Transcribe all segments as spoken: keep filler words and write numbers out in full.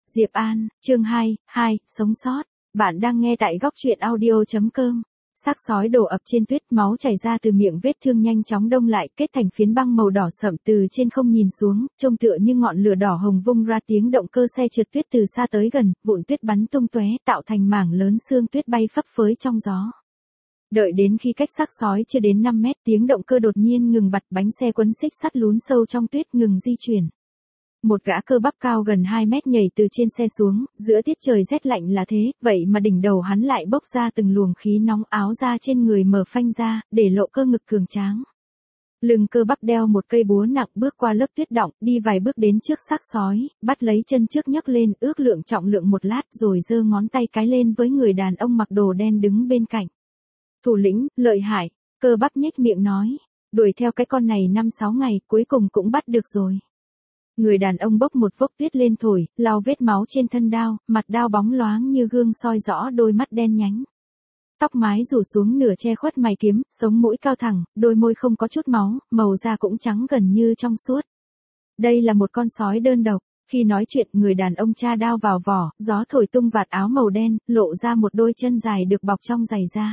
Diệp An, chương hai, hai, sống sót. Bạn đang nghe tại góc truyện audio.com. Xác sói đổ ập trên tuyết, máu chảy ra từ miệng vết thương nhanh chóng đông lại, kết thành phiến băng màu đỏ sậm từ trên không nhìn xuống, trông tựa như ngọn lửa đỏ hồng vung ra tiếng động cơ xe trượt tuyết từ xa tới gần, vụn tuyết bắn tung tóe, tạo thành mảng lớn sương tuyết bay phấp phới trong gió. Đợi đến khi cách xác sói chưa đến năm mét, tiếng động cơ đột nhiên ngừng bặt, bánh xe quấn xích sắt lún sâu trong tuyết ngừng di chuyển. Một gã cơ bắp cao gần hai mét nhảy từ trên xe xuống, giữa tiết trời rét lạnh là thế, vậy mà đỉnh đầu hắn lại bốc ra từng luồng khí nóng, áo da trên người mở phanh ra, để lộ cơ ngực cường tráng. Lưng cơ bắp đeo một cây búa nặng bước qua lớp tuyết đọng, đi vài bước đến trước xác sói, bắt lấy chân trước nhấc lên, ước lượng trọng lượng một lát rồi giơ ngón tay cái lên với người đàn ông mặc đồ đen đứng bên cạnh. Thủ lĩnh, lợi hại, cơ bắp nhếch miệng nói, đuổi theo cái con này năm sáu ngày, cuối cùng cũng bắt được rồi. Người đàn ông bốc một vốc tuyết lên thổi, lau vết máu trên thân đao, mặt đao bóng loáng như gương soi rõ đôi mắt đen nhánh. Tóc mái rủ xuống nửa che khuất mày kiếm, sống mũi cao thẳng, đôi môi không có chút máu, màu da cũng trắng gần như trong suốt. Đây là một con sói đơn độc. Khi nói chuyện, người đàn ông tra đao vào vỏ, gió thổi tung vạt áo màu đen, lộ ra một đôi chân dài được bọc trong giày da.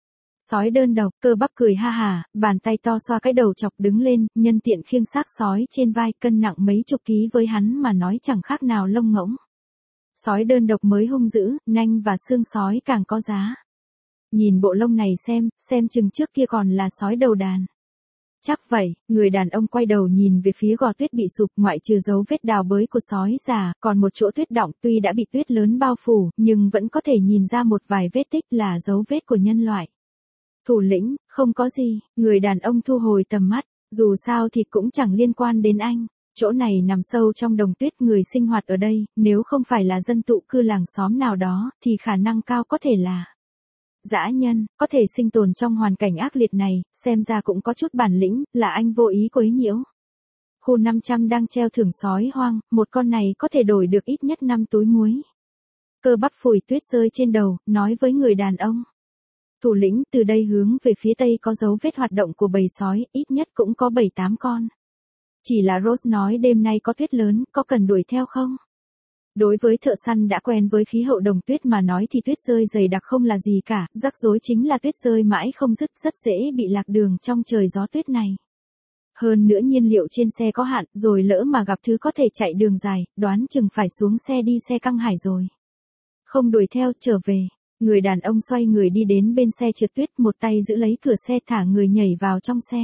Sói đơn độc, cơ bắp cười ha hà, bàn tay to xoa cái đầu chọc đứng lên, nhân tiện khiêng xác sói trên vai, cân nặng mấy chục ký với hắn mà nói chẳng khác nào lông ngỗng. Sói đơn độc mới hung dữ, nanh và xương sói càng có giá. Nhìn bộ lông này xem, xem chừng trước kia còn là sói đầu đàn. Chắc vậy, người đàn ông quay đầu nhìn về phía gò tuyết bị sụp, ngoại trừ dấu vết đào bới của sói già, còn một chỗ tuyết đọng tuy đã bị tuyết lớn bao phủ, nhưng vẫn có thể nhìn ra một vài vết tích là dấu vết của nhân loại. Thủ lĩnh, không có gì, người đàn ông thu hồi tầm mắt, dù sao thì cũng chẳng liên quan đến anh, chỗ này nằm sâu trong đồng tuyết, người sinh hoạt ở đây, nếu không phải là dân tụ cư làng xóm nào đó, thì khả năng cao có thể là dã nhân, có thể sinh tồn trong hoàn cảnh ác liệt này, xem ra cũng có chút bản lĩnh, là anh vô ý quấy nhiễu. Khu năm trăm đang treo thưởng sói hoang, một con này có thể đổi được ít nhất năm túi muối. Cơ bắp phủi tuyết rơi trên đầu, nói với người đàn ông. Thủ lĩnh, từ đây hướng về phía tây có dấu vết hoạt động của bầy sói, ít nhất cũng có bảy tám con. Chỉ là Rose nói đêm nay có tuyết lớn, có cần đuổi theo không? Đối với thợ săn đã quen với khí hậu đồng tuyết mà nói thì tuyết rơi dày đặc không là gì cả, rắc rối chính là tuyết rơi mãi không dứt, rất dễ bị lạc đường trong trời gió tuyết này. Hơn nữa nhiên liệu trên xe có hạn, rồi lỡ mà gặp thứ có thể chạy đường dài, đoán chừng phải xuống xe đi xe căng hải rồi. Không đuổi theo, trở về. Người đàn ông xoay người đi đến bên xe trượt tuyết, một tay giữ lấy cửa xe, thả người nhảy vào trong xe.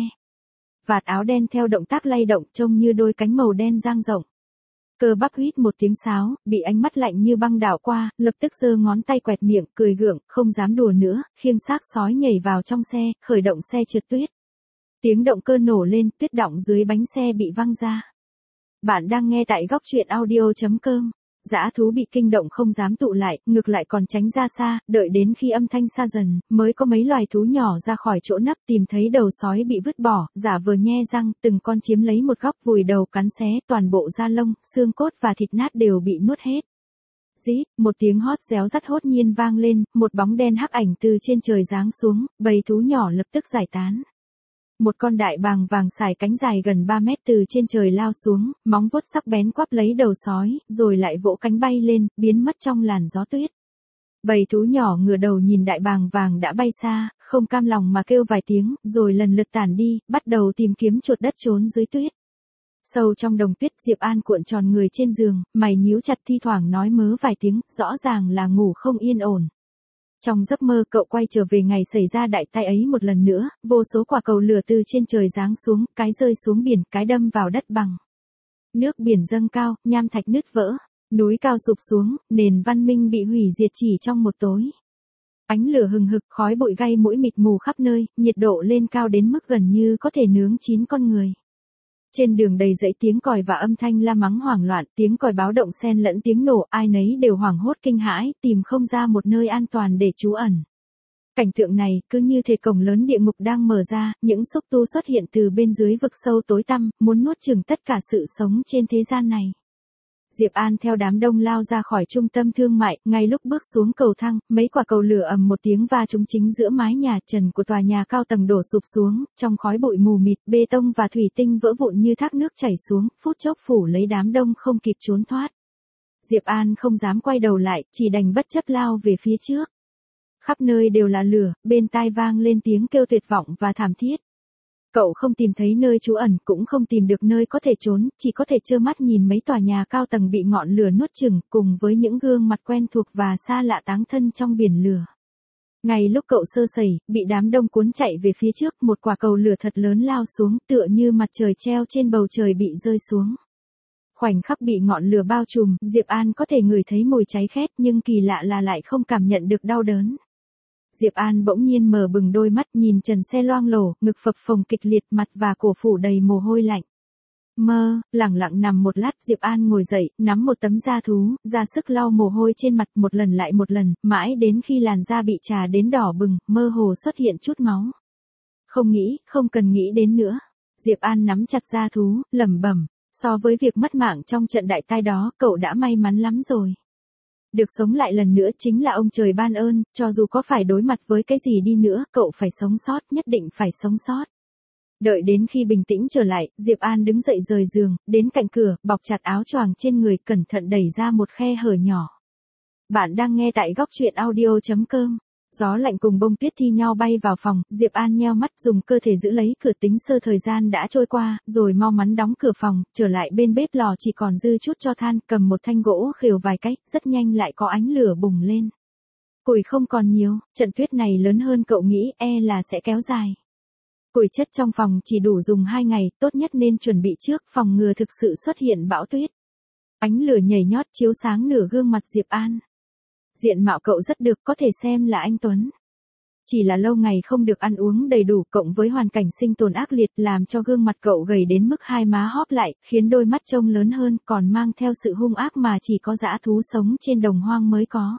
Vạt áo đen theo động tác lay động trông như đôi cánh màu đen dang rộng. Cơ bắp huýt một tiếng sáo, bị ánh mắt lạnh như băng đảo qua, lập tức giơ ngón tay quẹt miệng, cười gượng, không dám đùa nữa, khiêng xác sói nhảy vào trong xe, khởi động xe trượt tuyết. Tiếng động cơ nổ lên, tuyết đọng dưới bánh xe bị văng ra. Bạn đang nghe tại góc truyện audio.com. Dã thú bị kinh động không dám tụ lại, ngược lại còn tránh ra xa, đợi đến khi âm thanh xa dần, mới có mấy loài thú nhỏ ra khỏi chỗ nấp, tìm thấy đầu sói bị vứt bỏ, giả vờ nhe răng, từng con chiếm lấy một góc vùi đầu cắn xé, toàn bộ da lông, xương cốt và thịt nát đều bị nuốt hết. Rít, một tiếng hót réo rắt hốt nhiên vang lên, một bóng đen hắc ảnh từ trên trời giáng xuống, bầy thú nhỏ lập tức giải tán. Một con đại bàng vàng sải cánh dài gần ba mét từ trên trời lao xuống, móng vuốt sắc bén quắp lấy đầu sói, rồi lại vỗ cánh bay lên, biến mất trong làn gió tuyết. Bầy thú nhỏ ngửa đầu nhìn đại bàng vàng đã bay xa, không cam lòng mà kêu vài tiếng, rồi lần lượt tản đi, bắt đầu tìm kiếm chuột đất trốn dưới tuyết. Sâu trong đồng tuyết, Diệp An cuộn tròn người trên giường, mày nhíu chặt, thi thoảng nói mớ vài tiếng, rõ ràng là ngủ không yên ổn. Trong giấc mơ, cậu quay trở về ngày xảy ra đại tai ấy một lần nữa, vô số quả cầu lửa từ trên trời giáng xuống, cái rơi xuống biển, cái đâm vào đất bằng. Nước biển dâng cao, nham thạch nứt vỡ, núi cao sụp xuống, nền văn minh bị hủy diệt chỉ trong một tối. Ánh lửa hừng hực, khói bụi gây mũi mịt mù khắp nơi, nhiệt độ lên cao đến mức gần như có thể nướng chín con người. Trên đường đầy dãy tiếng còi và âm thanh la mắng hoảng loạn, tiếng còi báo động xen lẫn tiếng nổ, ai nấy đều hoảng hốt kinh hãi, tìm không ra một nơi an toàn để trú ẩn. Cảnh tượng này, cứ như thể cổng lớn địa ngục đang mở ra, những xúc tu xuất hiện từ bên dưới vực sâu tối tăm, muốn nuốt chửng tất cả sự sống trên thế gian này. Diệp An theo đám đông lao ra khỏi trung tâm thương mại, ngay lúc bước xuống cầu thang, mấy quả cầu lửa ầm một tiếng va trúng chính giữa mái nhà, trần của tòa nhà cao tầng đổ sụp xuống, trong khói bụi mù mịt, bê tông và thủy tinh vỡ vụn như thác nước chảy xuống, phút chốc phủ lấy đám đông không kịp trốn thoát. Diệp An không dám quay đầu lại, chỉ đành bất chấp lao về phía trước. Khắp nơi đều là lửa, bên tai vang lên tiếng kêu tuyệt vọng và thảm thiết. Cậu không tìm thấy nơi trú ẩn, cũng không tìm được nơi có thể trốn, chỉ có thể trơ mắt nhìn mấy tòa nhà cao tầng bị ngọn lửa nuốt chửng, cùng với những gương mặt quen thuộc và xa lạ táng thân trong biển lửa. Ngay lúc cậu sơ sẩy, bị đám đông cuốn chạy về phía trước, một quả cầu lửa thật lớn lao xuống, tựa như mặt trời treo trên bầu trời bị rơi xuống. Khoảnh khắc bị ngọn lửa bao trùm, Diệp An có thể ngửi thấy mùi cháy khét, nhưng kỳ lạ là lại không cảm nhận được đau đớn. Diệp An bỗng nhiên mở bừng đôi mắt, nhìn trần xe loang lổ, ngực phập phồng kịch liệt, mặt và cổ phủ đầy mồ hôi lạnh. Mơ, lẳng lặng nằm một lát, Diệp An ngồi dậy, nắm một tấm da thú, ra sức lau mồ hôi trên mặt một lần lại một lần, mãi đến khi làn da bị trà đến đỏ bừng, mơ hồ xuất hiện chút máu. Không nghĩ, không cần nghĩ đến nữa. Diệp An nắm chặt da thú, lẩm bẩm, so với việc mất mạng trong trận đại tai đó, cậu đã may mắn lắm rồi. Được sống lại lần nữa chính là ông trời ban ơn, cho dù có phải đối mặt với cái gì đi nữa, cậu phải sống sót, nhất định phải sống sót. Đợi đến khi bình tĩnh trở lại, Diệp An đứng dậy rời giường, đến cạnh cửa, bọc chặt áo choàng trên người, cẩn thận đẩy ra một khe hở nhỏ. Bạn đang nghe tại góc truyện audio chấm com. Gió lạnh cùng bông tuyết thi nhau bay vào phòng, Diệp An nheo mắt dùng cơ thể giữ lấy cửa, tính sơ thời gian đã trôi qua, rồi mau mắn đóng cửa phòng, trở lại bên bếp lò chỉ còn dư chút tro than, cầm một thanh gỗ khều vài cách, rất nhanh lại có ánh lửa bùng lên. Củi không còn nhiều, trận tuyết này lớn hơn cậu nghĩ, e là sẽ kéo dài. Củi chất trong phòng chỉ đủ dùng hai ngày, tốt nhất nên chuẩn bị trước, phòng ngừa thực sự xuất hiện bão tuyết. Ánh lửa nhảy nhót chiếu sáng nửa gương mặt Diệp An. Diện mạo cậu rất được, có thể xem là anh tuấn. Chỉ là lâu ngày không được ăn uống đầy đủ, cộng với hoàn cảnh sinh tồn ác liệt làm cho gương mặt cậu gầy đến mức hai má hóp lại, khiến đôi mắt trông lớn hơn, còn mang theo sự hung ác mà chỉ có dã thú sống trên đồng hoang mới có.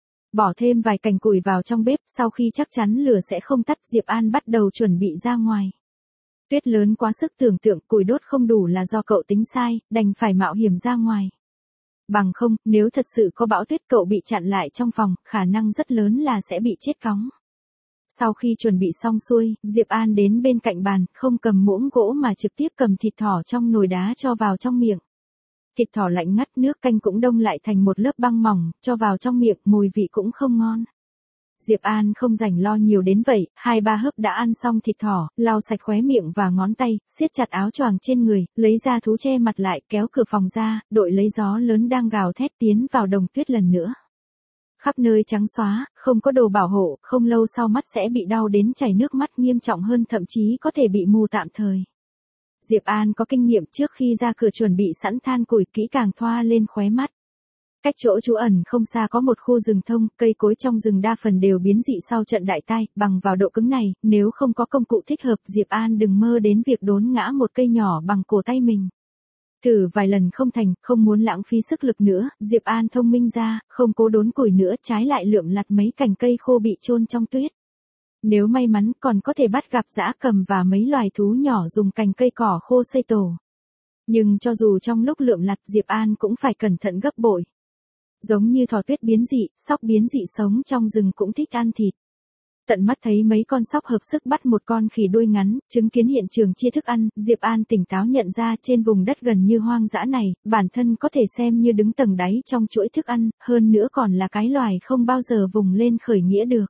Bỏ thêm vài cành củi vào trong bếp, sau khi chắc chắn lửa sẽ không tắt, Diệp An bắt đầu chuẩn bị ra ngoài. Tuyết lớn quá sức tưởng tượng, củi đốt không đủ là do cậu tính sai, đành phải mạo hiểm ra ngoài. Bằng không, nếu thật sự có bão tuyết, cậu bị chặn lại trong phòng, khả năng rất lớn là sẽ bị chết cóng. Sau khi chuẩn bị xong xuôi, Diệp An đến bên cạnh bàn, không cầm muỗng gỗ mà trực tiếp cầm thịt thỏ trong nồi đá cho vào trong miệng. Thịt thỏ lạnh ngắt, nước canh cũng đông lại thành một lớp băng mỏng, cho vào trong miệng, mùi vị cũng không ngon. Diệp An không rảnh lo nhiều đến vậy, hai ba hớp đã ăn xong thịt thỏ, lau sạch khóe miệng và ngón tay, siết chặt áo choàng trên người, lấy ra thú che mặt lại, kéo cửa phòng ra, đội lấy gió lớn đang gào thét tiến vào đồng tuyết lần nữa. Khắp nơi trắng xóa, không có đồ bảo hộ, không lâu sau mắt sẽ bị đau đến chảy nước mắt, nghiêm trọng hơn thậm chí có thể bị mù tạm thời. Diệp An có kinh nghiệm, trước khi ra cửa chuẩn bị sẵn than củi, kỹ càng thoa lên khóe mắt. Cách chỗ trú ẩn không xa có một khu rừng thông, cây cối trong rừng đa phần đều biến dị sau trận đại tai, bằng vào độ cứng này, nếu không có công cụ thích hợp, Diệp An đừng mơ đến việc đốn ngã một cây nhỏ bằng cổ tay mình. Thử vài lần không thành, không muốn lãng phí sức lực nữa, Diệp An thông minh ra, không cố đốn củi nữa, trái lại lượm lặt mấy cành cây khô bị chôn trong tuyết. Nếu may mắn còn có thể bắt gặp dã cầm và mấy loài thú nhỏ dùng cành cây cỏ khô xây tổ. Nhưng cho dù trong lúc lượm lặt, Diệp An cũng phải cẩn thận gấp bội. Giống như thỏ tuyết biến dị, sóc biến dị sống trong rừng cũng thích ăn thịt. Tận mắt thấy mấy con sóc hợp sức bắt một con khỉ đuôi ngắn, chứng kiến hiện trường chia thức ăn, Diệp An tỉnh táo nhận ra trên vùng đất gần như hoang dã này, bản thân có thể xem như đứng tầng đáy trong chuỗi thức ăn, hơn nữa còn là cái loài không bao giờ vùng lên khởi nghĩa được.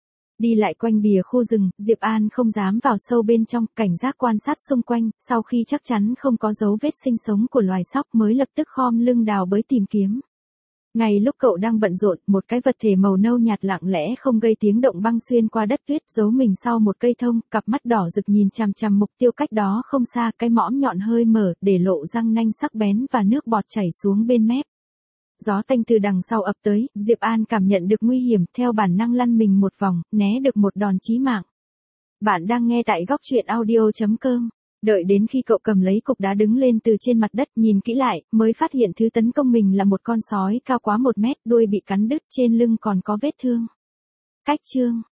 Đi lại quanh bìa khu rừng, Diệp An không dám vào sâu bên trong, cảnh giác quan sát xung quanh, sau khi chắc chắn không có dấu vết sinh sống của loài sóc mới lập tức khom lưng đào bới tìm kiếm. Ngay lúc cậu đang bận rộn, một cái vật thể màu nâu nhạt lặng lẽ không gây tiếng động băng xuyên qua đất tuyết, giấu mình sau một cây thông, cặp mắt đỏ rực nhìn chằm chằm mục tiêu cách đó không xa, cái mõm nhọn hơi mở, để lộ răng nanh sắc bén và nước bọt chảy xuống bên mép. Gió tanh từ đằng sau ập tới, Diệp An cảm nhận được nguy hiểm, theo bản năng lăn mình một vòng, né được một đòn chí mạng. Bạn đang nghe tại góc truyện audio chấm com. Đợi đến khi cậu cầm lấy cục đá đứng lên từ trên mặt đất, nhìn kỹ lại, mới phát hiện thứ tấn công mình là một con sói cao quá một mét, đuôi bị cắn đứt, trên lưng còn có vết thương. Cách chương